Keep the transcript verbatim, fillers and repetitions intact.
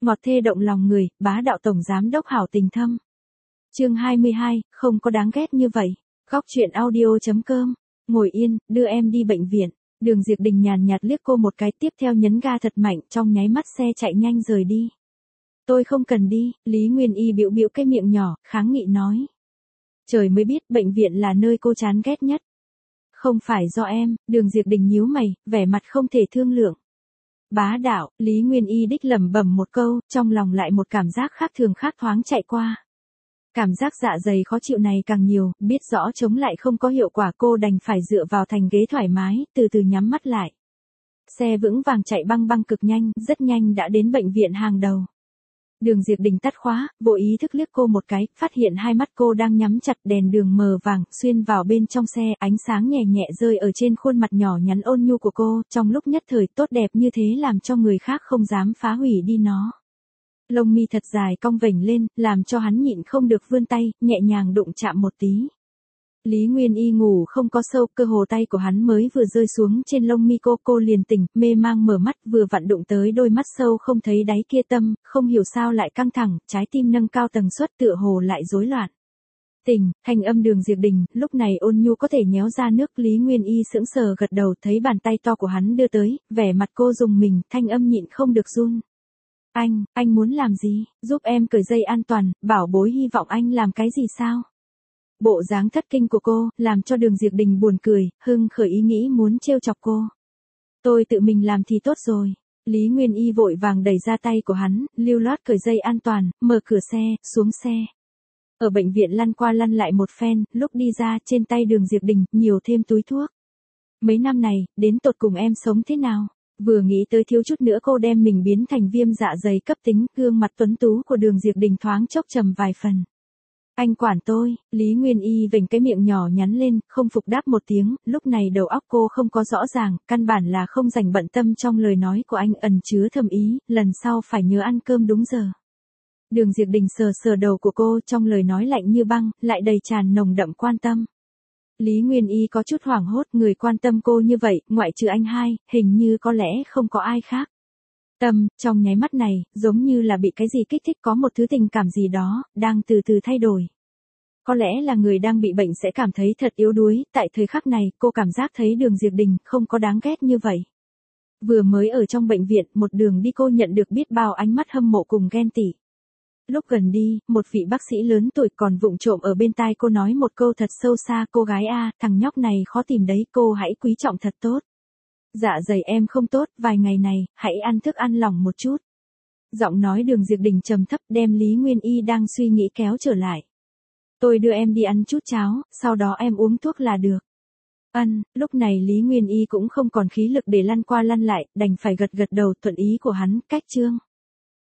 ngọt thê động lòng người, bá đạo tổng giám đốc hảo tình thâm. Chương hai mươi hai, không có đáng ghét như vậy. Góc truyện audio.com. Ngồi yên, đưa em đi bệnh viện. Đường Diệp Đình nhàn nhạt liếc cô một cái, tiếp theo nhấn ga thật mạnh, trong nháy mắt xe chạy nhanh rời đi. Tôi không cần đi, Lý Nguyên Y bĩu bĩu cái miệng nhỏ, kháng nghị nói. Trời mới biết bệnh viện là nơi cô chán ghét nhất. Không phải do em, Đường Diệp Đình nhíu mày, vẻ mặt không thể thương lượng. Bá đạo, Lý Nguyên Y đích lẩm bẩm một câu, trong lòng lại một cảm giác khác thường khác thoáng chạy qua. Cảm giác dạ dày khó chịu này càng nhiều, biết rõ chống lại không có hiệu quả, cô đành phải dựa vào thành ghế thoải mái, từ từ nhắm mắt lại. Xe vững vàng chạy băng băng cực nhanh, rất nhanh đã đến bệnh viện hàng đầu. Đường Diệp Đình tắt khóa, vô ý thức liếc cô một cái, phát hiện hai mắt cô đang nhắm chặt, đèn đường mờ vàng, xuyên vào bên trong xe, ánh sáng nhẹ nhẹ rơi ở trên khuôn mặt nhỏ nhắn ôn nhu của cô, trong lúc nhất thời tốt đẹp như thế làm cho người khác không dám phá hủy đi nó. Lông mi thật dài cong vểnh lên, làm cho hắn nhịn không được vươn tay, nhẹ nhàng đụng chạm một tí. Lý Nguyên Y ngủ không có sâu, cơ hồ tay của hắn mới vừa rơi xuống trên lông mi cô, cô liền tỉnh, mê mang mở mắt, vừa vặn đụng tới đôi mắt sâu không thấy đáy kia, tâm, không hiểu sao lại căng thẳng, trái tim nâng cao tần suất, tựa hồ lại rối loạn. Tỉnh, thanh âm Đường Diệp Đình, lúc này ôn nhu có thể nhéo ra nước. Lý Nguyên Y sững sờ gật đầu, thấy bàn tay to của hắn đưa tới, vẻ mặt cô rùng mình, thanh âm nhịn không được run. Anh, anh muốn làm gì, giúp em cởi dây an toàn, bảo bối hy vọng anh làm cái gì sao? Bộ dáng thất kinh của cô, làm cho Đường Diệp Đình buồn cười, hưng khởi ý nghĩ muốn trêu chọc cô. Tôi tự mình làm thì tốt rồi. Lý Nguyên Y vội vàng đẩy ra tay của hắn, lưu loát cởi dây an toàn, mở cửa xe, xuống xe. Ở bệnh viện lăn qua lăn lại một phen, lúc đi ra trên tay Đường Diệp Đình, nhiều thêm túi thuốc. Mấy năm này, đến tột cùng em sống thế nào? Vừa nghĩ tới thiếu chút nữa cô đem mình biến thành viêm dạ dày cấp tính, gương mặt tuấn tú của Đường Diệp Đình thoáng chốc trầm vài phần. Anh quản tôi, Lý Nguyên Y vểnh cái miệng nhỏ nhắn lên, không phục đáp một tiếng, lúc này đầu óc cô không có rõ ràng, căn bản là không dành bận tâm trong lời nói của anh ẩn chứa thâm ý, lần sau phải nhớ ăn cơm đúng giờ. Đường Diệp Đình sờ sờ đầu của cô, trong lời nói lạnh như băng, lại đầy tràn nồng đậm quan tâm. Lý Nguyên Y có chút hoảng hốt, người quan tâm cô như vậy, ngoại trừ anh hai, hình như có lẽ không có ai khác. Tâm, trong nháy mắt này, giống như là bị cái gì kích thích, có một thứ tình cảm gì đó, đang từ từ thay đổi. Có lẽ là người đang bị bệnh sẽ cảm thấy thật yếu đuối, tại thời khắc này, cô cảm giác thấy Đường Diệp Đình không có đáng ghét như vậy. Vừa mới ở trong bệnh viện, một đường đi cô nhận được biết bao ánh mắt hâm mộ cùng ghen tị. Lúc gần đi, một vị bác sĩ lớn tuổi còn vụng trộm ở bên tai cô nói một câu thật sâu xa, cô gái a, thằng nhóc này khó tìm đấy, cô hãy quý trọng thật tốt. Dạ dày em không tốt, vài ngày này, hãy ăn thức ăn lỏng một chút. Giọng nói Đường Diệp Đình trầm thấp, đem Lý Nguyên Y đang suy nghĩ kéo trở lại. Tôi đưa em đi ăn chút cháo, sau đó em uống thuốc là được. Ân, lúc này Lý Nguyên Y cũng không còn khí lực để lăn qua lăn lại, đành phải gật gật đầu thuận ý của hắn, cách chương.